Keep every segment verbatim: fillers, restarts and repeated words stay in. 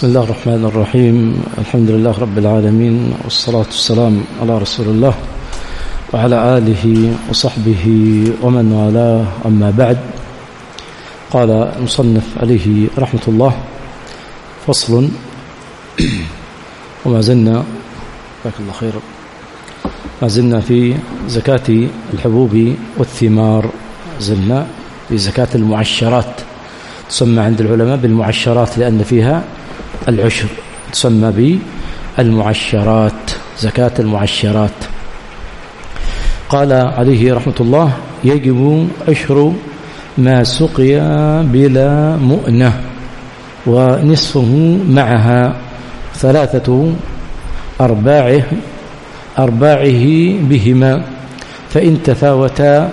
بسم الله الرحمن الرحيم. الحمد لله رب العالمين، والصلاة والسلام على رسول الله وعلى آله وصحبه ومن والاه، أما بعد. قال المصنف عليه رحمة الله: فصل. وما زلنا جزاك الله خيرا ما زلنا في زكاة الحبوب والثمار، زلنا في زكاة المعشرات، تسمى عند العلماء بالمعشرات لأن فيها العشر، تسمى بالمعشرات، زكاة المعشرات. قال عليه رحمة الله: يجب عشر ما سقي بلا مؤنة، ونصفه معها ثلاثة أرباعه أرباعه بهما، فإن تفاوتا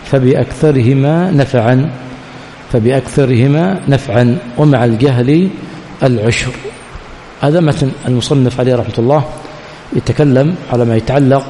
فبأكثرهما نفعا فبأكثرهما نفعا ومع الجهل العشر. هذا مثل المصنف عليه رحمة الله يتكلم على ما يتعلق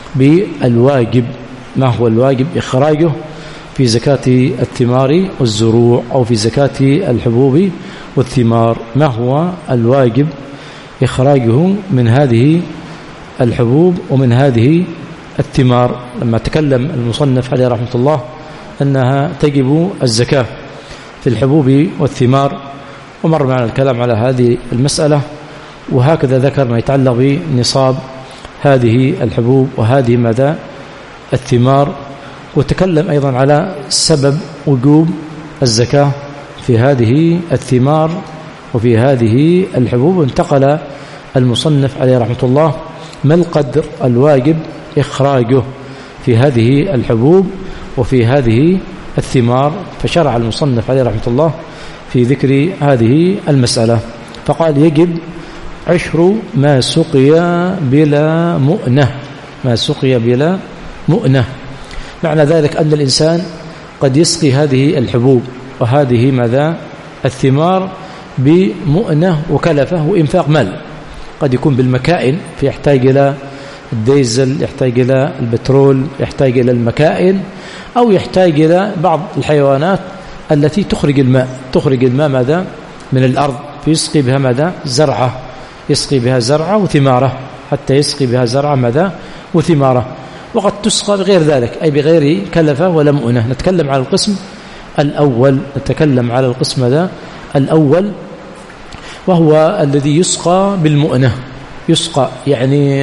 بالواجب، ما هو الواجب إخراجه في زكاة الثمار والزروع، أو في زكاة الحبوب والثمار، ما هو الواجب إخراجه من هذه الحبوب ومن هذه الثمار. لما تكلم المصنف عليه رحمة الله أنها تجب الزكاة في الحبوب والثمار، ومر معنا الكلام على هذه المسألة، وهكذا ذكر ما يتعلق بنصاب هذه الحبوب وهذه مدى الثمار، وتكلم أيضا على سبب وجوب الزكاة في هذه الثمار وفي هذه الحبوب. انتقل المصنف عليه رحمة الله ما القدر الواجب إخراجه في هذه الحبوب وفي هذه الثمار، فشرع المصنف عليه رحمة الله في ذكر هذه المسألة، فقال: يجب عشر ما سقي بلا مؤنة، ما سقي بلا مؤنة. معنى ذلك أن الإنسان قد يسقي هذه الحبوب وهذه ماذا الثمار بمؤنة وكلفة وإنفاق مال، قد يكون بالمكائن فيحتاج إلى الديزل، يحتاج إلى البترول، يحتاج إلى المكائن، أو يحتاج إلى بعض الحيوانات التي تخرج الماء تخرج الماء ماذا من الأرض، فيسقي بها ماذا زرعة، يسقي بها زرعة وثمارة، حتى يسقي بها زرعة ماذا وثمارة. وقد تسقى بغير ذلك، أي بغير كلفة ولا مؤنة. نتكلم على القسم الأول نتكلم على القسم هذا الأول وهو الذي يسقى بالمؤنة. يسقى يعني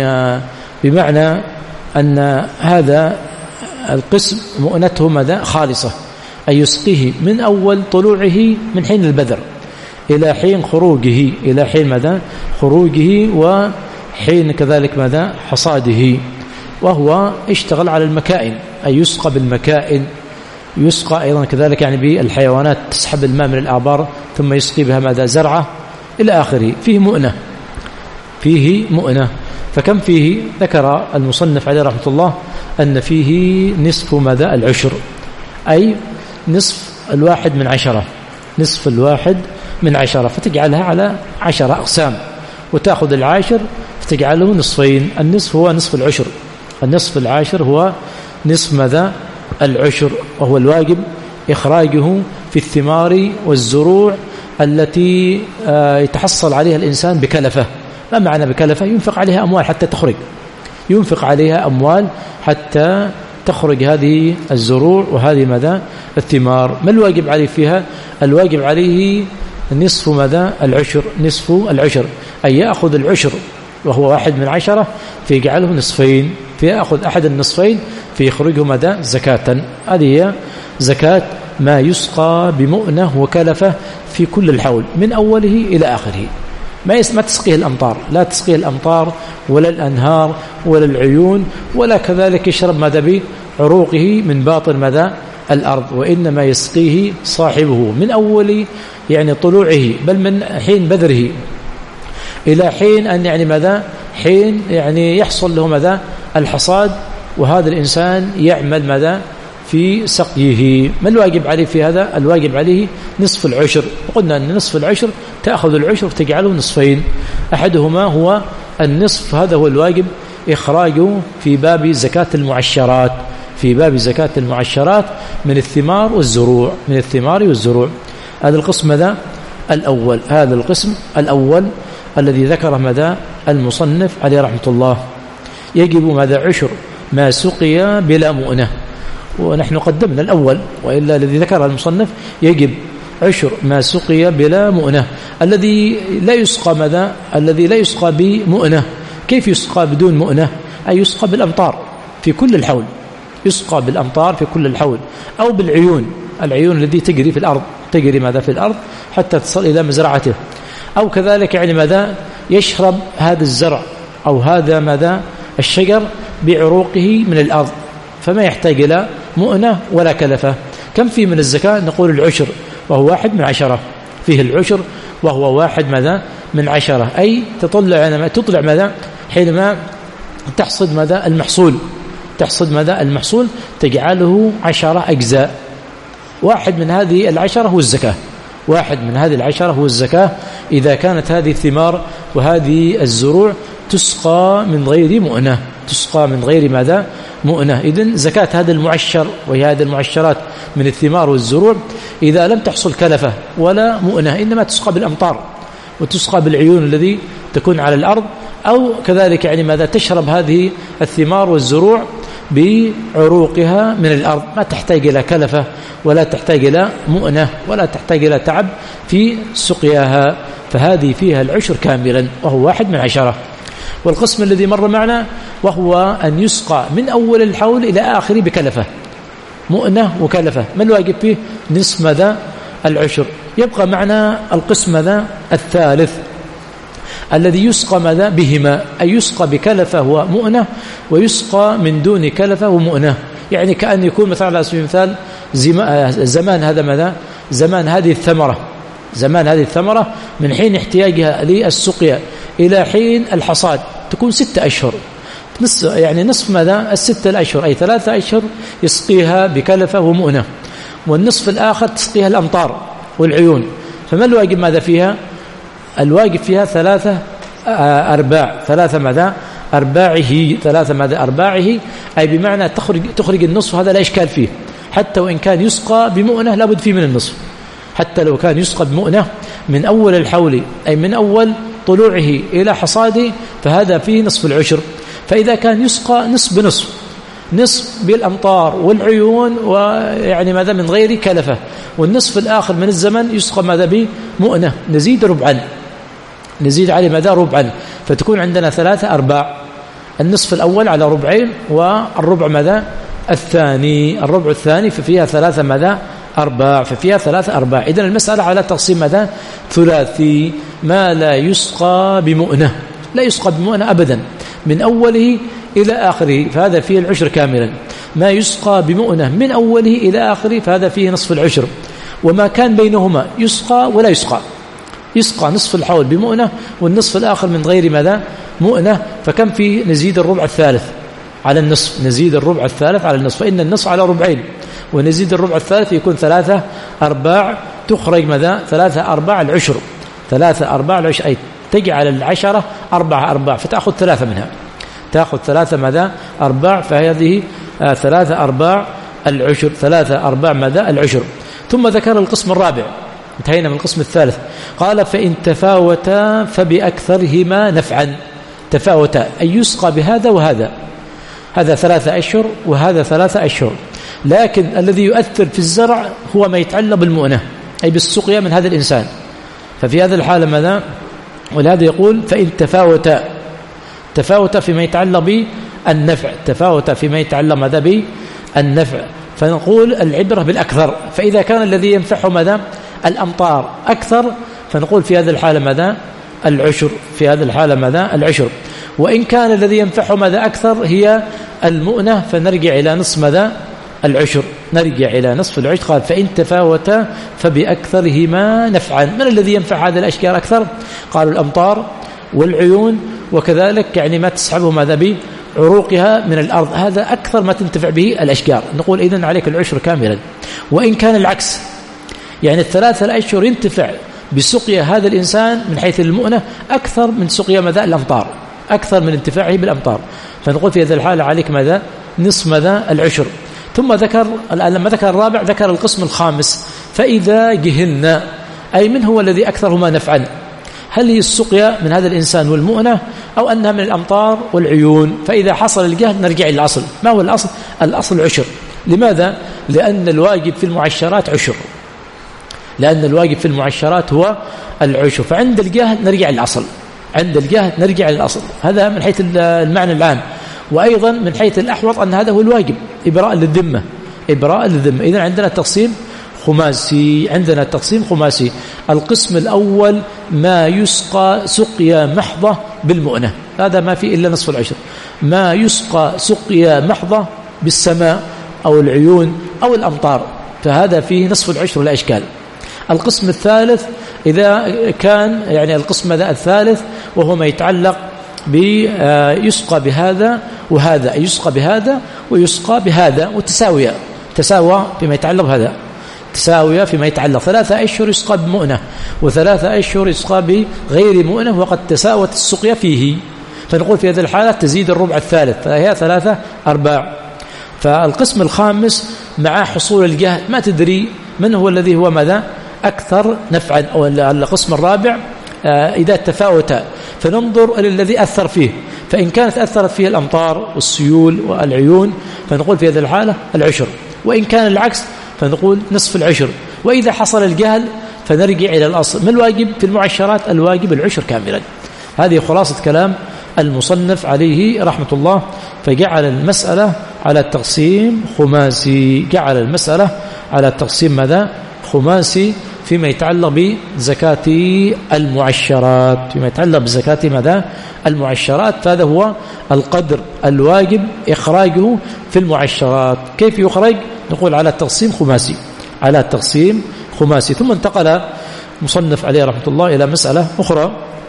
بمعنى أن هذا القسم مؤنته ماذا خالصة، أي يسقيه من أول طلوعه من حين البذر إلى حين خروجه إلى حين ماذا خروجه وحين كذلك ماذا حصاده، وهو اشتغل على المكائن، أي يسقى بالمكائن. يسقى أيضا كذلك يعني بالحيوانات، تسحب الماء من الآبار ثم يسقي بها ماذا زرعة إلى آخره. فيه مؤنة فيه مؤنة فكم فيه؟ ذكر المصنف عليه رحمة الله أن فيه نصف ماذا العشر، أي نصف الواحد من عشرة نصف الواحد من عشرة فتجعلها على عشرة أقسام، وتأخذ العاشر فتجعله نصفين. النصف هو نصف العشر النصف العاشر هو نصف ماذا العشر، وهو الواجب إخراجه في الثمار والزروع التي يتحصل عليها الإنسان بكلفة. ما معنى بكلفة؟ ينفق عليها أموال حتى تخرج ينفق عليها أموال حتى تخرج هذه الزروع وهذه ماذا الثمار. ما الواجب عليه فيها؟ الواجب عليه نصف ماذا العشر نصف العشر أي يأخذ العشر وهو واحد من عشرة فيجعله نصفين، فيأخذ أحد النصفين فيخرجه ماذا زكاة. هذه هي زكاة ما يسقى بمؤنة وكلفة في كل الحول من أوله إلى آخره. ما ما تسقيه الأمطار، لا تسقيه الأمطار ولا الأنهار ولا العيون، ولا كذلك يشرب ماذا بعروقه من باطن ماذا الأرض، وإنما يسقيه صاحبه من أول يعني طلوعه، بل من حين بذره إلى حين أن يعني ماذا حين يعني يحصل له ماذا الحصاد، وهذا الإنسان يعمل ماذا في سقيه. ما الواجب عليه في هذا؟ الواجب عليه نصف العشر، وقلنا أن نصف العشر تأخذ العشر تجعله نصفين، أحدهما هو النصف، هذا هو الواجب إخراجه في باب زكاة المعشرات في باب زكاة المعشرات من الثمار والزروع من الثمار والزروع. هذا القسم ذا الأول. هذا القسم الأول الذي ذكره مدى المصنف عليه رحمة الله. يجب مدى عشر ما سقي بلا مؤنة، ونحن قدمنا الأول، وإلا الذي ذكره المصنف يجب عشر ما سقي بلا مؤنة. الذي لا يسقى مدى الذي لا يسقى بمؤنة، كيف يسقى بدون مؤنة؟ أي يسقى بالأمطار في كل الحول، يسقى بالأمطار في كل الحول، أو بالعيون، العيون التي تجري في الأرض، تجري ماذا في الأرض حتى تصل إلى مزرعته، أو كذلك يعني ماذا يشرب هذا الزرع أو هذا ماذا الشجر بعروقه من الأرض، فما يحتاج إلى مؤنة ولا كلفة. كم فيه من الزكاة؟ نقول العشر، وهو واحد من عشرة، فيه العشر وهو واحد ماذا من عشرة، أي تطلع تطلع ماذا حينما تحصد ماذا المحصول، تحصد ماذا المحصول تجعله عشرة أجزاء، واحد من هذه العشرة هو الزكاة، واحد من هذه العشرة هو الزكاة إذا كانت هذه الثمار وهذه الزروع تسقى من غير مؤنة، تسقى من غير ماذا مؤنة. إذن زكاة هذا المعشر وهي هذه المعشرات من الثمار والزروع إذا لم تحصل كلفة ولا مؤنة، إنما تسقى بالأمطار وتسقى بالعيون الذي تكون على الأرض، أو كذلك يعني ماذا تشرب هذه الثمار والزروع بعروقها من الأرض، ما تحتاج إلى كلفة ولا تحتاج إلى مؤنة ولا تحتاج إلى تعب في سقياها، فهذه فيها العشر كاملا وهو واحد من عشرة. والقسم الذي مر معنا وهو أن يسقى من أول الحول إلى آخره بكلفة، مؤنة وكلفة، ما الواجب فيه؟ نصف ماذا العشر. يبقى معنا القسم ماذا الثالث الذي يسقى ماذا بهما، أي يسقى بكلفة ومؤنة، ويسقى من دون كلفة ومؤنة. يعني كأن يكون مثلا على سبيل المثال زمان هذا ماذا زمان هذه الثمرة، زمان هذه الثمرة من حين احتياجها للسقيا إلى حين الحصاد تكون ستة أشهر، نصف يعني نصف ماذا الستة الأشهر، أي ثلاثة أشهر يسقيها بكلفة ومؤنة، والنصف الآخر تسقيها الأمطار والعيون. فما الواجب ماذا فيها؟ الواجب فيها ثلاثة أرباع، ثلاثة ماذا أرباعه، ثلاثة ماذا أرباعه، أي بمعنى تخرج تخرج النصف، هذا لا إشكال فيه، حتى وإن كان يسقى بمؤنة لابد فيه من النصف، حتى لو كان يسقى بمؤنة من أول الحول أي من أول طلوعه إلى حصاده فهذا فيه نصف العشر. فإذا كان يسقى نصف بنصف، نصف بالأمطار والعيون ويعني ماذا من غير كلفة، والنصف الآخر من الزمن يسقى ماذا بمؤنة، نزيد ربعا، نزيد عليه ماذا ربعا، فتكون عندنا ثلاثة أرباع، النصف الأول على ربعين، والربع ماذا الثاني، الربع الثاني ففيها ثلاثة ماذا أرباع، ففيها ثلاثة أرباع. إذن المسألة على تقسيم ماذا ثلاثي، ما لا يسقى بمؤنة، لا يسقى بمؤنة أبدا من أوله إلى آخره فهذا فيه العشر كاملا، ما يسقى بمؤنة من أوله إلى آخره فهذا فيه نصف العشر، وما كان بينهما يسقى ولا يسقى، يسقى نصف الحول بمؤنة والنصف الآخر من غير ماذا مؤنة، فكم فيه نزيد الربع الثالث على النصف، نزيد الربع الثالث على النصف، فإن النصف على ربعين ونزيد الربع الثالث يكون ثلاثة أرباع، تخرج ماذا ثلاثة أرباع العشر، ثلاثة أرباع العشر، أي تجعل العشرة أربعة أرباع فتأخذ ثلاثة منها، تأخذ ثلاثة ماذا أرباع، فهذه آه ثلاثة أرباع العشر، ثلاثة أرباع ماذا العشر. ثم ذكر القسم الرابع، انتهينا من القسم الثالث، قال فإن تفاوتا فبأكثرهما نفعا، تفاوتا أي يسقى بهذا وهذا، هذا ثلاثة أشهر وهذا ثلاثة أشهر، لكن الذي يؤثر في الزرع هو ما يتعلق بالمؤنة أي بالسقيا من هذا الإنسان، ففي هذا الحالة ماذا، ولهذا يقول فإن تفاوتا، تفاوت فيما يتعلق بالنفع، تفاوت فيما يتعلق ماذا بالنفع، فنقول العبرة بالأكثر، فإذا كان الذي ينفعه ماذا الأمطار أكثر فنقول في هذا الحالة ماذا العشر، في هذا الحالة ماذا العشر، وإن كان الذي ينفعه ماذا أكثر هي المؤنة فنرجع إلى نصف ماذا العشر، نرجع إلى نصف العشر. قال فإن تفاوتا فبأكثرهما نفعا، من الذي ينفع هذا الأشجار أكثر؟ قالوا الأمطار والعيون، وكذلك يعني ما تسحبه ماذا بعروقها من الأرض، هذا أكثر ما تنتفع به الأشجار، نقول إذن عليك العشر كاملا. وإن كان العكس، يعني الثلاثة الأشهر ينتفع بسقيا هذا الإنسان من حيث المؤنة أكثر من سقيا ماذا الأمطار، أكثر من انتفاعه بالأمطار، فنقول في هذه الحالة عليك ماذا نصف ماذا العشر. ثم ذكر الآن لما ذكر الرابع ذكر القسم الخامس، فإذا جهلنا أي من هو الذي أكثرهما نفعا؟ هل هي السقيا من هذا الإنسان والمؤنة أو أنها من الأمطار والعيون؟ فإذا حصل الجهل نرجع إلى الأصل. ما هو الأصل؟ الأصل عشر. لماذا؟ لأن الواجب في المعشرات عشر، لأن الواجب في المعشرات هو العشر. فعند الجهل نرجع للأصل، عند الجهل نرجع للأصل. هذا من حيث المعنى العام. وأيضا من حيث الأحوط أن هذا هو الواجب، إبراء للذمة، إبراء للذمة. إذن عندنا تقسيم خماسي، عندنا تقسيم خماسي. القسم الأول ما يسقى سقيا محضة بالمؤنة، هذا ما فيه إلا نصف العشر. ما يسقى سقيا محضة بالسماء أو العيون أو الأمطار، فهذا فيه نصف العشر لا إشكال. القسم الثالث إذا كان يعني القسم الثالث وهو ما يتعلق بيسقى بهذا وهذا، يسقى بهذا ويسقى بهذا وتساوية، تساوى فيما يتعلق بهذا، تساوية فيما يتعلق. ثلاثة أشهر يسقى بمؤنة وثلاثة أشهر يسقى بغير مؤنة وقد تساوت السقيا فيه، فنقول في هذه الحالة تزيد الربع الثالث، فهي ثلاثة أرباع. فالقسم الخامس مع حصول الجهل ما تدري من هو الذي هو ماذا أكثر نفعا. أو القسم الرابع إذا تفاوت فننظر إلى الذي أثر فيه، فإن كانت أثرت فيه الأمطار والسيول والعيون فنقول في هذه الحالة العشر، وإن كان العكس فنقول نصف العشر. وإذا حصل الجهل فنرجع إلى الأصل. ما الواجب في المعشرات؟ الواجب العشر كاملا. هذه خلاصة كلام المصنف عليه رحمة الله. فجعل المسألة على التقسيم خماسي، جعل المسألة على التقسيم ماذا؟ خماسي فيما يتعلق بزكاة المعشرات، فيما يتعلق بزكاة ماذا؟ المعشرات. فهذا هو القدر الواجب إخراجه في المعشرات. كيف يخرج؟ نقول على التقسيم خماسي، على التقسيم خماسي. ثم انتقل مصنف عليه رحمة الله إلى مسألة أخرى،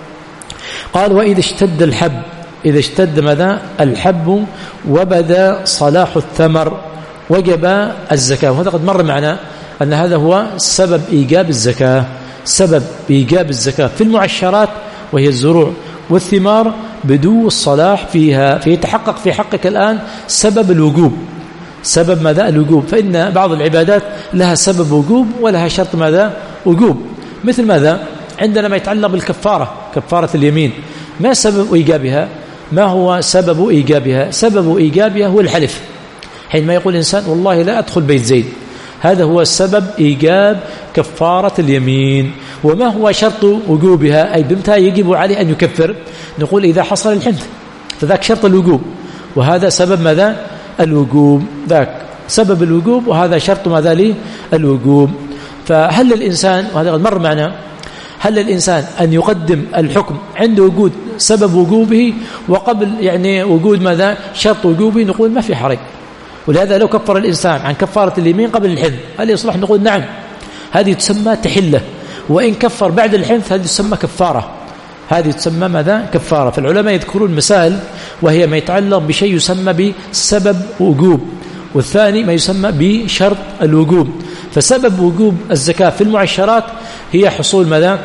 قال وإذا اشتد الحب، إذا اشتد ماذا؟ الحب وبدا صلاح الثمر وجب الزكاة. وهذا قد مر معنا أن هذا هو سبب إيجاب الزكاة، سبب إيجاب الزكاة في المعشرات وهي الزروع والثمار بدو الصلاح فيها، فيتحقق في حقك الآن سبب الوجوب، سبب ماذا؟ الوجوب. فإن بعض العبادات لها سبب وجوب ولها شرط ماذا؟ وجوب. مثل ماذا؟ عندنا ما يتعلق بالكفارة، كفارة اليمين، ما سبب إيجابها؟ ما هو سبب إيجابها؟ سبب إيجابها هو الحلف. حينما يقول الإنسان والله لا أدخل بيت زيد، هذا هو سبب إيجاب كفارة اليمين. وما هو شرط وجوبها؟ أي بمتى يجب عليه أن يكفر؟ نقول إذا حصل الحنث، فذاك شرط الوجوب، وهذا سبب ماذا؟ الوجوب، ذاك سبب الوجوب وهذا شرط ماذا لي؟ الوجوب. فهل الإنسان، وهذا قد مر معنا، هل الإنسان أن يقدم الحكم عند وجود سبب وجوبه وقبل يعني وجود ماذا؟ شرط وجوبه؟ نقول ما في حرج. ولهذا لو كفر الإنسان عن كفارة اليمين قبل الحنث هل يصلح؟ نقول نعم، هذه تسمى تحلة. وإن كفر بعد الحنث هذه تسمى كفارة، هذه تسمى ماذا؟ كفارة. فالعلماء يذكرون مسائل وهي ما يتعلق بشيء يسمى بسبب وجوب، والثاني ما يسمى بشرط الوجوب. فسبب وجوب الزكاة في المعشرات هي حصول ماذا؟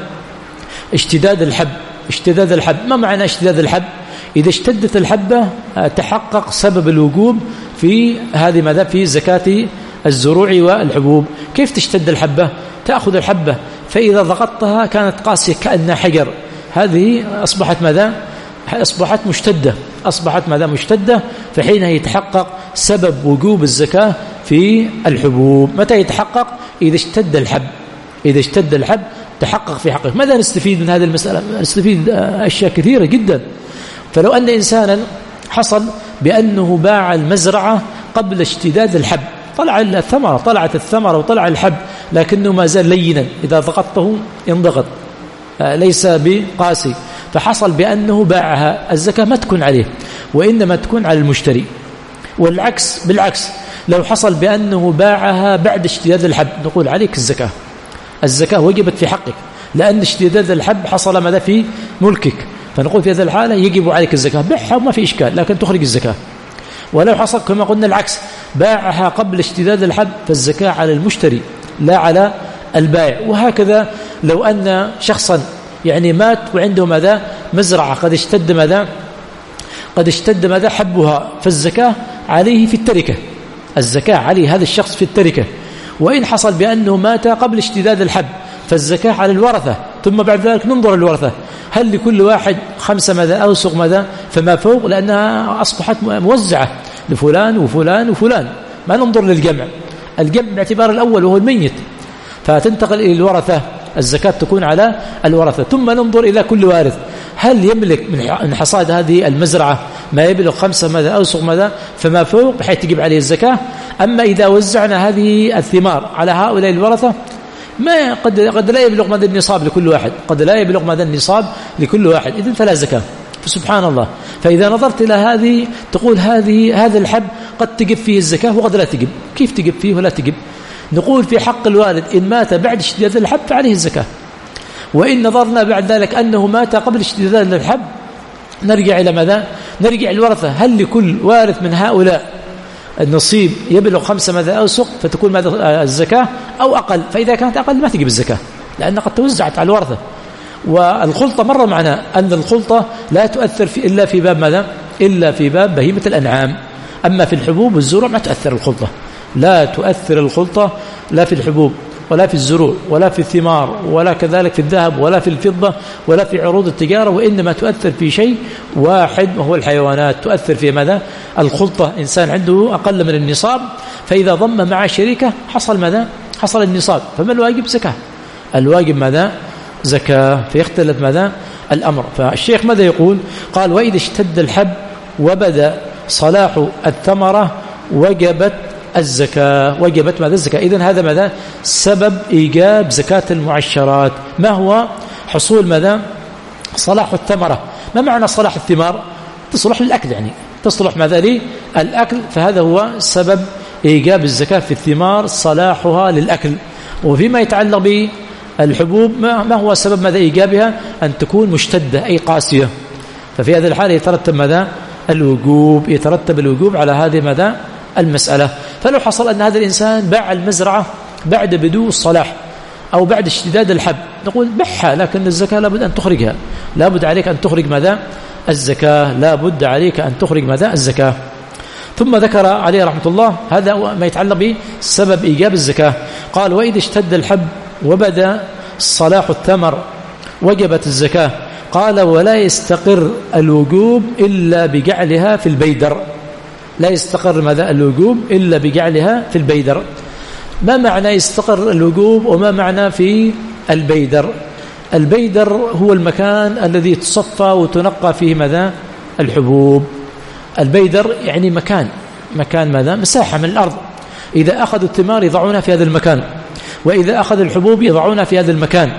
اشتداد الحب. اشتداد الحب، ما معنى اشتداد الحب؟ إذا اشتدت الحبة تحقق سبب الوجوب في هذه ماذا؟ في زكاة الزروع والحبوب. كيف تشتد الحبة؟ تأخذ الحبة فإذا ضغطتها كانت قاسية كأنها حجر، هذه أصبحت ماذا؟ أصبحت مشتدة، أصبحت ماذا؟ مشتدة. فحينها يتحقق سبب وجوب الزكاة في الحبوب. متى يتحقق؟ إذا اشتد الحب، إذا اشتد الحب تحقق في حقه. ماذا نستفيد من هذه المسألة؟ نستفيد أشياء كثيرة جدا. فلو أن إنسانا حصل بأنه باع المزرعة قبل اشتداد الحب، طلع الثمرة، طلعت الثمرة وطلع الحب، لكنه ما زال لينا، إذا ضغطته ينضغط، ليس بقاسي، فحصل بأنه باعها، الزكاة ما تكون عليه وإنما تكون على المشتري. والعكس بالعكس، لو حصل بأنه باعها بعد اشتداد الحب نقول عليك الزكاة، الزكاة وجبت في حقك، لأن اشتداد الحب حصل ماذا؟ في ملكك، فنقول في هذه الحالة يجب عليك الزكاة، بيعها وما في إشكال لكن تخرج الزكاة. ولو حصل كما قلنا العكس، باعها قبل اشتداد الحب، فالزكاة على المشتري لا على البائع. وهكذا لو أن شخصا يعني مات وعنده ماذا؟ مزرعة قد اشتد ماذا؟ قد اشتد ماذا؟ حبها، فالزكاة عليه في التركة، الزكاة عليه هذا الشخص في التركة. وإن حصل بأنه مات قبل اشتداد الحب فالزكاة على الورثة، ثم بعد ذلك ننظر الورثة هل لكل واحد خمسة ماذا أوسق ماذا فما فوق، لأنها أصبحت موزعة لفلان وفلان وفلان، ما ننظر للجمع، الجمع باعتبار الأول وهو الميت، فتنتقل إلى الورثة، الزكاة تكون على الورثة. ثم ننظر إلى كل وارث هل يملك من حصاد هذه المزرعة ما يبلغ خمسة ماذا أوسق ماذا فما فوق بحيث تجب عليه الزكاة. أما إذا وزعنا هذه الثمار على هؤلاء الورثة ما قد قد لا يبلغ مدى النصاب لكل واحد، قد لا يبلغ مدى النصاب لكل واحد، إذن فلا زكاة. فسبحان الله، فإذا نظرت إلى هذه تقول هذه هذا الحب قد تجب فيه الزكاة وقد لا تجب. كيف تجب فيه ولا تجب؟ نقول في حق الوالد إن مات بعد اشتداد الحب فعليه الزكاة، وإن نظرنا بعد ذلك أنه مات قبل اشتداد الحب نرجع إلى ماذا؟ نرجع الورثة هل لكل وارث من هؤلاء النصيب يبلغ خمسة ماذا أوسق فتكون ماذا الزكاة أو أقل، فإذا كانت أقل ما تجب الزكاة لأن قد توزعت على الورثة. والخلطة مر معنا أن الخلطة لا تؤثر في إلا في باب ماذا؟ إلا في باب بهيمة الأنعام، أما في الحبوب والزروع ما تؤثر الخلطة، لا تؤثر الخلطة لا في الحبوب ولا في الزروع ولا في الثمار ولا كذلك في الذهب ولا في الفضة ولا في عروض التجارة، وإنما تؤثر في شيء واحد وهو الحيوانات. تؤثر في ماذا؟ الخلطة، إنسان عنده أقل من النصاب فإذا ضم مع شريكه حصل ماذا؟ حصل النصاب، فما الواجب؟ زكاة. الواجب ماذا؟ زكاة. فيختلف ماذا؟ الأمر. فالشيخ ماذا يقول؟ قال وإذا اشتد الحب وبدأ صلاح الثمرة وجبت الزكاة. وجبت ماذا؟ الزكاة. إذن هذا ماذا؟ سبب إيجاب زكاة المعشرات. ما هو حصول ماذا؟ صلاح الثمرة. ما معنى صلاح الثمار؟ تصلح للأكل، يعني تصلح ماذا؟ للأكل، فهذا هو سبب إيجاب الزكاة في الثمار، صلاحها للأكل. وفيما يتعلق بالحبوب ما هو سبب ماذا إيجابها؟ أن تكون مشتدة أي قاسية، ففي هذه الحالة يترتب ماذا؟ الوجوب، يترتب الوجوب على هذه ماذا؟ المسألة. فلو حصل أن هذا الإنسان باع المزرعة بعد بدو الصلاح أو بعد اشتداد الحب نقول بحها، لكن الزكاة لابد أن تخرجها، لابد عليك أن تخرج ماذا؟ الزكاة، لابد عليك أن تخرج ماذا؟ الزكاة. ثم ذكر عليه رحمة الله هذا ما يتعلق بسبب إيجاب الزكاة. قال وإذا اشتد الحب وبدأ صلاح الثمر وجبت الزكاة. قال ولا يستقر الوجوب إلا بجعلها في البيدر. لا يستقر ماذا؟ الوجوب إلا بجعلها في البيدر. ما معنى يستقر الوجوب وما معنى في البيدر؟ البيدر هو المكان الذي تصفى وتنقى فيه ماذا؟ الحبوب. البيدر يعني مكان مكان ماذا؟ مساحة من الأرض، إذا أخذوا الثمار يضعونها في هذا المكان، وإذا أخذ الحبوب يضعونها في هذا المكان،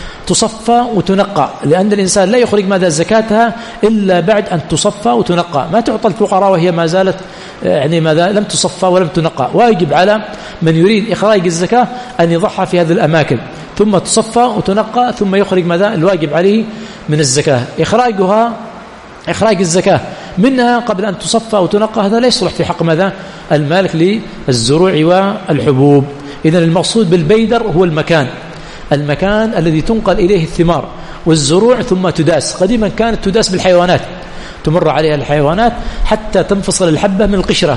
تصفى وتنقى، لأن الإنسان لا يخرج ماذا؟ زكاتها إلا بعد أن تصفى وتنقى. ما تعطى الفقراء وهي ما زالت يعني ماذا؟ لم تصفى ولم تنقى. واجب على من يريد إخراج الزكاة أن يضعها في هذه الأماكن ثم تصفى وتنقى ثم يخرج ماذا؟ الواجب عليه من الزكاة. إخراجها إخراج الزكاة منها قبل أن تصفى وتنقى هذا لا يصلح في حق ماذا؟ المالك للزروع والحبوب. إذن المقصود بالبيدر هو المكان المكان الذي تنقل إليه الثمار والزروع ثم تداس. قديما كانت تداس بالحيوانات، تمر عليها الحيوانات حتى تنفصل الحبة من القشرة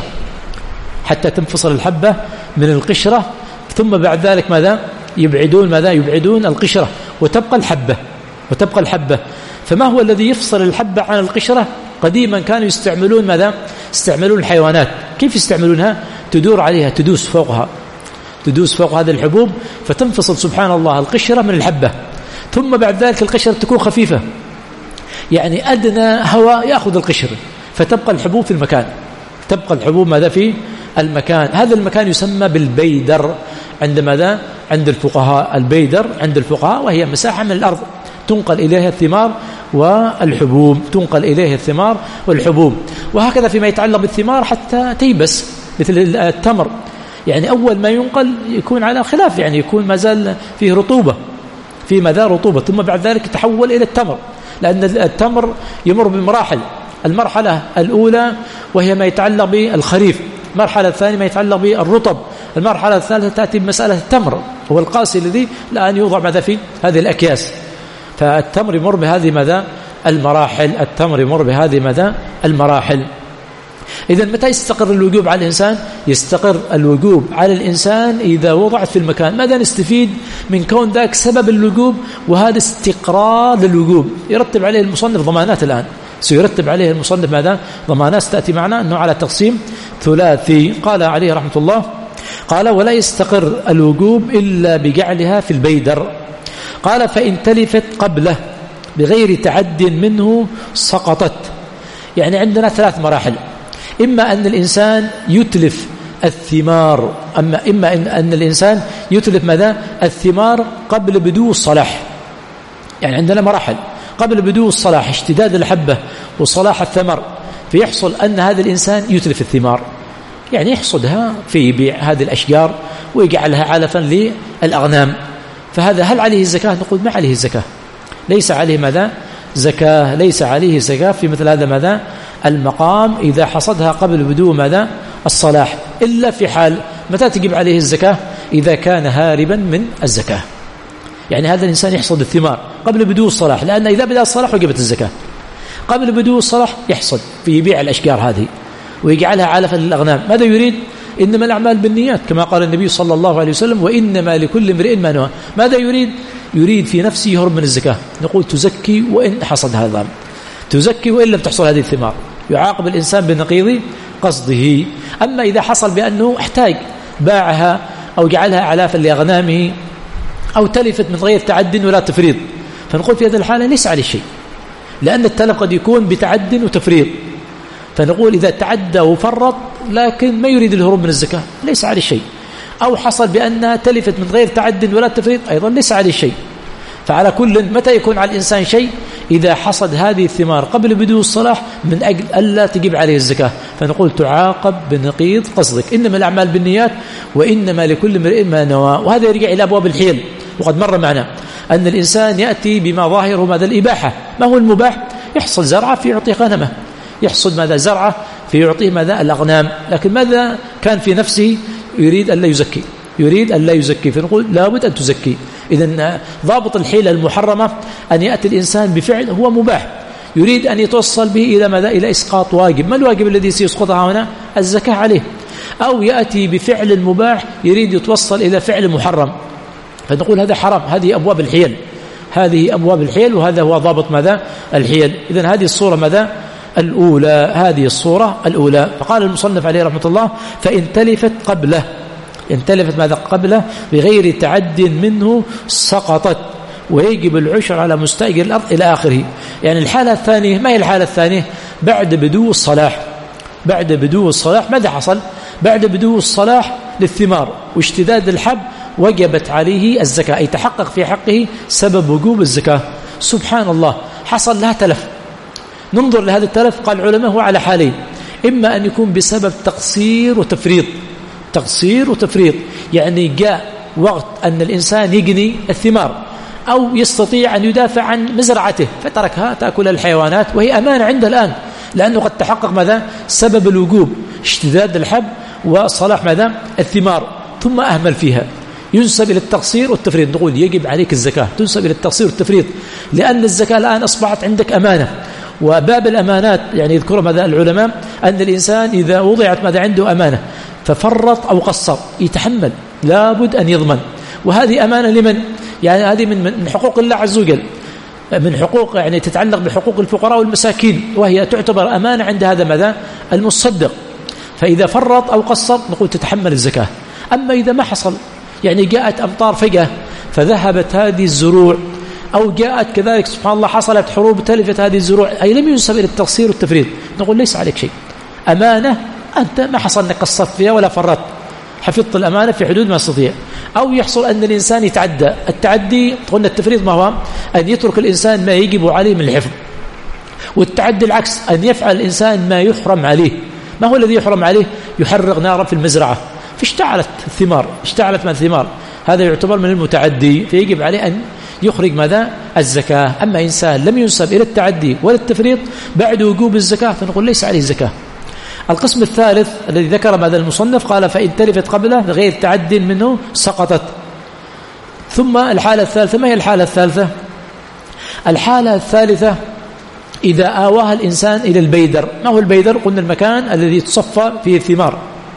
حتى تنفصل الحبة من القشرة ثم بعد ذلك ماذا؟ يبعدون ماذا؟ يبعدون القشرة وتبقى الحبة وتبقى الحبة. فما هو الذي يفصل الحبة عن القشرة؟ قديما كانوا يستعملون ماذا؟ يستعملون الحيوانات. كيف يستعملونها؟ تدور عليها، تدوس فوقها تدوس فوق هذه الحبوب فتنفصل سبحان الله القشرة من الحبة، ثم بعد ذلك القشرة تكون خفيفة، يعني أدنى هواء يأخذ القشر فتبقى الحبوب في المكان تبقى الحبوب ماذا؟ في المكان. هذا المكان يسمى بالبيدر عند ماذا؟ عند الفقهاء. البيدر عند الفقهاء وهي مساحة من الأرض تنقل إليها الثمار والحبوب تنقل إليها الثمار والحبوب. وهكذا فيما يتعلق بالثمار حتى تيبس مثل التمر، يعني أول ما ينقل يكون على خلاف، يعني يكون ما زال فيه رطوبة في ماذا؟ رطوبة، ثم بعد ذلك يتحول إلى التمر، لأن التمر يمر بمراحل. المرحلة الأولى وهي ما يتعلق بالخريف، المرحلة الثانية ما يتعلق بالرطب، المرحلة الثالثة تأتي بمسألة التمر هو القاسي الذي الآن يوضع ماذا؟ في هذه الأكياس. فالتمر يمر بهذه ماذا؟ المراحل. التمر يمر بهذه ماذا؟ المراحل. إذن متى يستقر الوجوب على الإنسان؟ يستقر الوجوب على الإنسان إذا وضعت في المكان. ماذا نستفيد من كون ذاك سبب الوجوب وهذا استقرار للوجوب؟ يرتب عليه المصنف ضمانات الآن، سيرتب عليه المصنف ماذا؟ ضمانات تأتي معنا أنه على تقسيم ثلاثي. قال عليه رحمة الله، قال ولا يستقر الوجوب إلا بجعلها في البيدر. قال فإن تلفت قبله بغير تعد منه سقطت. يعني عندنا ثلاث مراحل، إما أن الإنسان يتلف الثمار، أما إما أن, أن الإنسان يتلف ماذا؟ الثمار قبل بدو الصلاح. يعني عندنا مراحل: قبل بدو الصلاح اشتداد الحبة وصلاح الثمر، فيحصل أن هذا الإنسان يتلف الثمار، يعني يحصدها في بيع هذه الأشجار ويجعلها علفا للأغنام. فهذا هل عليه الزكاة؟ نقول ما عليه الزكاة، ليس عليه ماذا؟ زكاة، ليس عليه زكاة في مثل هذا ماذا؟ المقام إذا حصدها قبل بدو ماذا؟ الصلاح، إلا في حال متى تجب عليه الزكاة؟ إذا كان هاربا من الزكاة. يعني هذا الإنسان يحصد الثمار قبل بدو الصلاح، لأن إذا بدأ الصلاح وجبت الزكاة. قبل بدو الصلاح يحصد في بيع الأشجار هذه ويجعلها علفا للأغنام. ماذا يريد؟ إنما الأعمال بالنيات كما قال النبي صلى الله عليه وسلم: وإنما لكل امرئ ما نوى. ماذا يريد؟ يريد في نفسه يهرب من الزكاة. نقول تزكي وإن حصد هذا، تزكي وإن لم تحصل هذه الثمار، يعاقب الإنسان بنقيض قصده. أما إذا حصل بأنه احتاج باعها أو جعلها علافا لأغنامه أو تلفت من غير تعد ولا تفريط، فنقول في هذه الحالة ليس عليه شيء، لأن التلف قد يكون بتعد وتفريط. فنقول إذا تعدى وفرط لكن ما يريد الهروب من الزكاة ليس عليه شيء، أو حصل بأنها تلفت من غير تعد ولا تفريط أيضا ليس عليه شيء. فعلى كل متى يكون على الإنسان شيء؟ إذا حصد هذه الثمار قبل بدو الصلاح من أجل ألا تجب عليه الزكاة، فنقول تعاقب بنقيض قصدك. إنما الأعمال بالنيات وإنما لكل امرئ ما نوى. وهذا يرجع إلى أبواب الحيل، وقد مر معنا أن الإنسان يأتي بما ظاهره ماذا؟ الإباحة. ما هو المباح؟ يحصل زرعة في يعطي غنمه، يحصد ماذا؟ زرعة في يعطيه ماذا؟ الأغنام. لكن ماذا كان في نفسه؟ يريد أن لا يزكي، يريد أن لا يزكي، فنقول لابد أن تزكي. إذن ضابط الحيلة المحرمة أن يأتي الإنسان بفعل هو مباح يريد أن يتوصل به إلى ماذا؟ إلى إسقاط واجب. ما الواجب الذي سيسقطها هنا؟ الزكاة عليه. أو يأتي بفعل مباح يريد يتوصل إلى فعل محرم، فنقول هذا حرام. هذه أبواب الحيل، هذه أبواب الحيل، وهذا هو ضابط ماذا؟ الحيل. إذن هذه الصورة ماذا؟ الأولى، هذه الصورة الأولى. فقال المصنف عليه رحمة الله: فإن تلفت قبله، إن تلفت ماذا؟ قبله بغير تعد منه سقطت، ويجب العشر على مستأجر الأرض إلى آخره. يعني الحالة الثانية، ما هي الحالة الثانية؟ بعد بدو الصلاح. بعد بدو الصلاح ماذا حصل؟ بعد بدو الصلاح للثمار واشتداد الحب وجبت عليه الزكاة، أي تحقق في حقه سبب وجوب الزكاة. سبحان الله، حصل لها تلف. ننظر لهذا التلف. قال العلماء هو على حالين: إما أن يكون بسبب تقصير وتفريط، تقصير وتفريط، يعني جاء وقت أن الإنسان يجني الثمار أو يستطيع أن يدافع عن مزرعته فتركها تأكل الحيوانات وهي أمانة عنده الآن، لأنه قد تحقق ماذا؟ سبب الوجوب اشتداد الحب وصلاح ماذا؟ الثمار، ثم أهمل فيها، ينسب إلى التقصير والتفريط. نقول يجب عليك الزكاة، تنسب إلى التقصير والتفريط، لأن الزكاة الآن أصبحت عندك أمانة. وباب الأمانات يعني يذكر ماذا العلماء؟ أن الإنسان إذا وضعت ماذا عنده أمانة ففرط أو قصر يتحمل، لابد أن يضمن. وهذه أمانة لمن؟ يعني هذه من من حقوق الله عز وجل، من حقوق يعني تتعلق بحقوق الفقراء والمساكين، وهي تعتبر أمانة عند هذا ماذا؟ المصدق. فإذا فرط أو قصر نقول تتحمل الزكاة. أما إذا ما حصل، يعني جاءت أمطار فجأة فذهبت هذه الزروع، أو جاءت كذلك سبحان الله حصلت حروب تلفت هذه الزروع، أي لم ينسب إلى التقصير والتفريط، نقول ليس عليك شيء، أمانة أنت ما حصل أنك قصرت فيها ولا فرطت، حفظت الأمانة في حدود ما استطيع. أو يحصل أن الإنسان يتعدى. التعدي قلنا التفريط ما هو؟ أن يترك الإنسان ما يجب عليه من الحفظ، والتعدي العكس، أن يفعل الإنسان ما يحرم عليه. ما هو الذي يحرم عليه؟ يحرق نارا في المزرعة فاشتعلت الثمار، اشتعلت من الثمار، هذا يعتبر من المتعدي، فيجب عليه أن يخرج ماذا؟ الزكاة. أما إنسان لم ينسب إلى التعدي ولا التفريط بعد وجوب الزكاة فنقول ليس عليه زكاة. القسم الثالث الذي ذكر ماذا المصنف؟ قال فإن تلفت قبله غير تعد منه سقطت. ثم الحالة الثالثة، ما هي الحالة الثالثة؟ الحالة الثالثة إذا آواها الإنسان إلى البيدر. ما هو البيدر؟ قلنا المكان الذي تصفى فيه الثمار،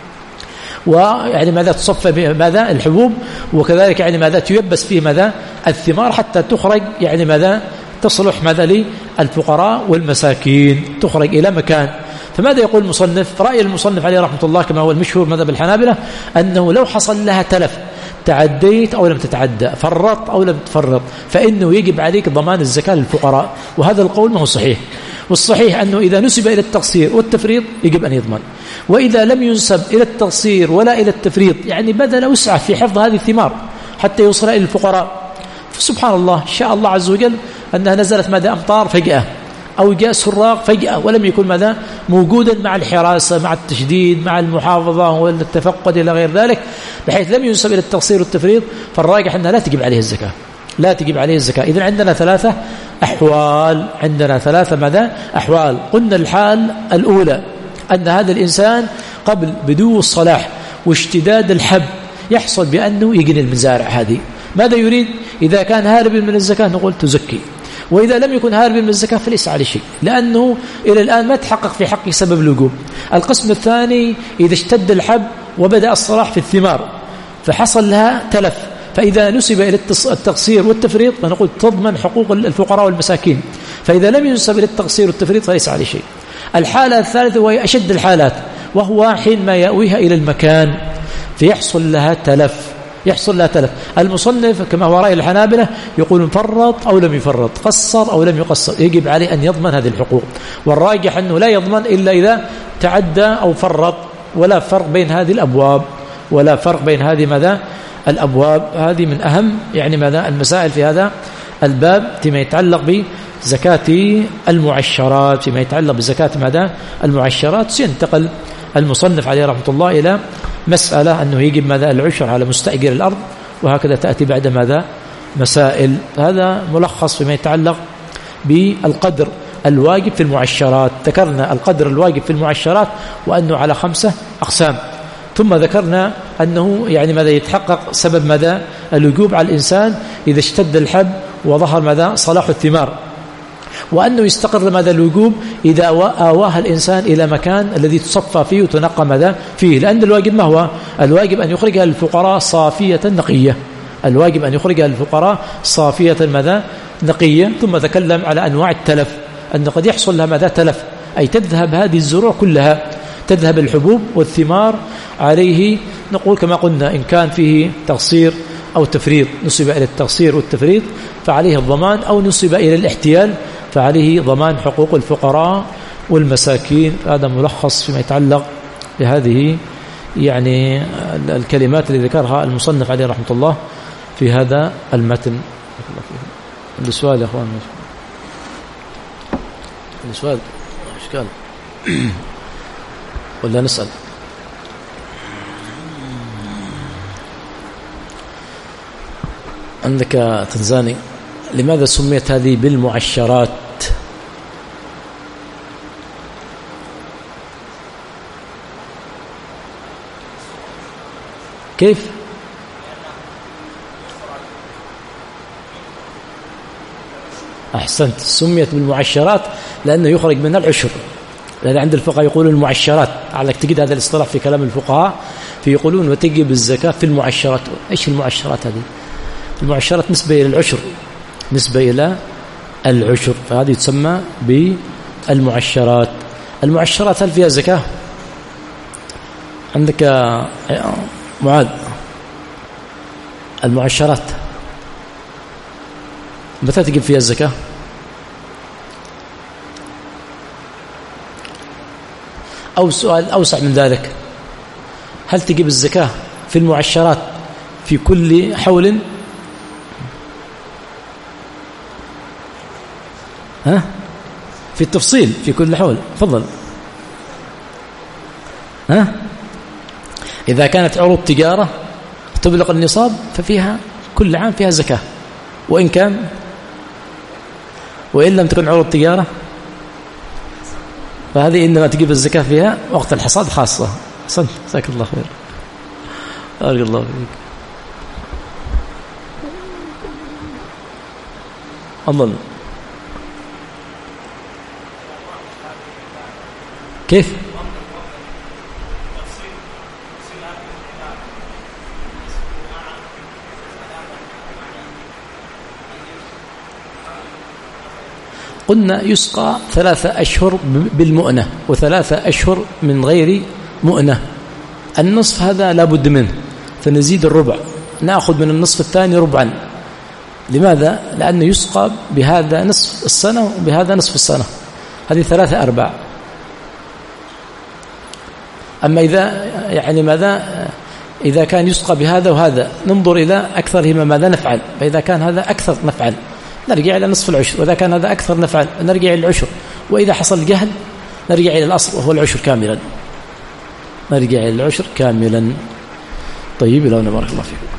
ويعني ماذا تصفى ماذا الحبوب، وكذلك يعني ماذا تيبس فيه ماذا الثمار حتى تخرج يعني ماذا تصلح ماذا للفقراء والمساكين، تخرج إلى مكان. فماذا يقول المصنف؟ رأي المصنف عليه رحمة الله كما هو المشهور مذهب الحنابلة أنه لو حصل لها تلف، تعديت أو لم تتعدى، فرط أو لم تفرط، فإنه يجب عليك ضمان الزكاة للفقراء. وهذا القول ما هو صحيح، والصحيح أنه إذا نسب إلى التقصير والتفريط يجب أن يضمن، وإذا لم ينسب إلى التقصير ولا إلى التفريط يعني بذل وسعة في حفظ هذه الثمار حتى يوصل إلى الفقراء. فسبحان الله شاء الله عز وجل أنها نزلت ماذا أمطار فجأة، أو جاء سراق فجأة ولم يكن ماذا موجودا مع الحراسة مع التشديد مع المحافظة والتفقد إلى غير ذلك، بحيث لم ينسب إلى التقصير والتفريط، فالراجح أنها لا تجب عليه الزكاة، لا تجب عليه الزكاة. إذن عندنا ثلاثة أحوال، عندنا ثلاثة ماذا أحوال. قلنا الحال الأولى أن هذا الإنسان قبل بدو الصلاح واشتداد الحب يحصل بأنه يجني المزارع هذه، ماذا يريد؟ إذا كان هاربا من الزكاة نقول تزكي، وإذا لم يكن هاربا من الزكاة فليس عليه شيء، لأنه إلى الآن ما تحقق في حقه سبب الوجوب. القسم الثاني إذا اشتد الحب وبدأ الصلاح في الثمار فحصل لها تلف، فإذا نسب إلى التقصير والتفريط فنقول تضمن حقوق الفقراء والمساكين، فإذا لم ينسب إلى التقصير والتفريط فليس عليه شيء. الحالة الثالثة وهي أشد الحالات، وهو حينما يأويها إلى المكان فيحصل لها تلف، يحصل لها تلف. المصنف كما هو رأي الحنابلة يقول فرط أو لم يفرط، قصر أو لم يقصر، يجب عليه أن يضمن هذه الحقوق، والراجح أنه لا يضمن إلا إذا تعدى أو فرط، ولا فرق بين هذه الأبواب، ولا فرق بين هذه ماذا الأبواب. هذه من أهم يعني ماذا المسائل في هذا الباب فيما يتعلق بزكاة المعشرات، فيما يتعلق بزكاة ماذا المعشرات. سينتقل المصنف عليه رحمة الله إلى مسألة أنه يجب ماذا العشر على مستأجر الأرض، وهكذا تأتي بعد ماذا مسائل. هذا ملخص فيما يتعلق بالقدر الواجب في المعشرات. ذكرنا القدر الواجب في المعشرات وأنه على خمسة أقسام، ثم ذكرنا أنه يعني ماذا يتحقق سبب ماذا الوجوب على الإنسان إذا اشتد الحب وظهر ماذا صلاح الثمار، وأنه يستقر ماذا الوجوب إذا آواها الإنسان إلى مكان الذي تصفى فيه وتنقى ماذا فيه، لأن الواجب ما هو؟ الواجب أن يخرجها للفقراء صافية نقية، الواجب أن يخرجها للفقراء صافية ماذا نقية. ثم تكلم على أنواع التلف، أن قد يحصل لها ماذا تلف، أي تذهب هذه الزروع كلها، تذهب الحبوب والثمار عليه. نقول كما قلنا إن كان فيه تقصير أو تفريط نسب إلى التقصير والتفريط فعليه الضمان، أو نسب إلى الاحتيال فعليه ضمان حقوق الفقراء والمساكين. هذا ملخص فيما يتعلق بهذه يعني الكلمات اللي ذكرها المصنف عليه رحمة الله في هذا المتن. السؤال يا أخوان، السؤال إشكال ولا نسأل؟ عندك تنزاني، لماذا سميت هذه بالمعشرات؟ كيف؟ أحسنت، سميت بالمعشرات لأنه يخرج منها العشر، لأن عند الفقهاء يقولون المعشرات، عليك تجد هذا الاصطلاح في كلام الفقهاء فيقولون وتجب الزكاة في المعشرات. إيش المعشرات هذه؟ المعشرات نسبة إلى العشر، نسبة إلى العشر، فهذه تسمى بالمعشرات. المعشرات هل فيها زكاة؟ عندك معاذ المعشرات متى تجب فيها الزكاة؟ أو سؤال أوسع من ذلك، هل تجب الزكاة في المعشرات في كل حول؟ ها؟ في التفصيل في كل حول، تفضل. ها؟ إذا كانت عروض تجارة تبلغ النصاب ففيها كل عام فيها زكاة، وإن كان وإن لم تكن عروض تجارة فهذه إنما تجيب الزكاة فيها وقت الحصاد خاصة. أحسنت، جزاك الله خير، بارك الله فيك. الله كيف؟ قلنا يسقى ثلاثة أشهر بالمؤنة وثلاثة أشهر من غير مؤنة. النصف هذا لابد منه، فنزيد الربع، نأخذ من النصف الثاني ربعا. لماذا؟ لأنه يسقى بهذا نصف السنة وبهذا نصف السنة، هذه ثلاثة أرباع. أما إذا يعني ماذا إذا كان يسقى بهذا وهذا ننظر إلى أكثرهما ماذا نفعل، فإذا كان هذا أكثر نفعل نرجع إلى نصف العشر، وإذا كان هذا أكثر نفعل نرجع إلى العشر، وإذا حصل جهل نرجع إلى الأصل وهو العشر كاملا، نرجع إلى العشر كاملا. طيب، لو بارك الله فيكم.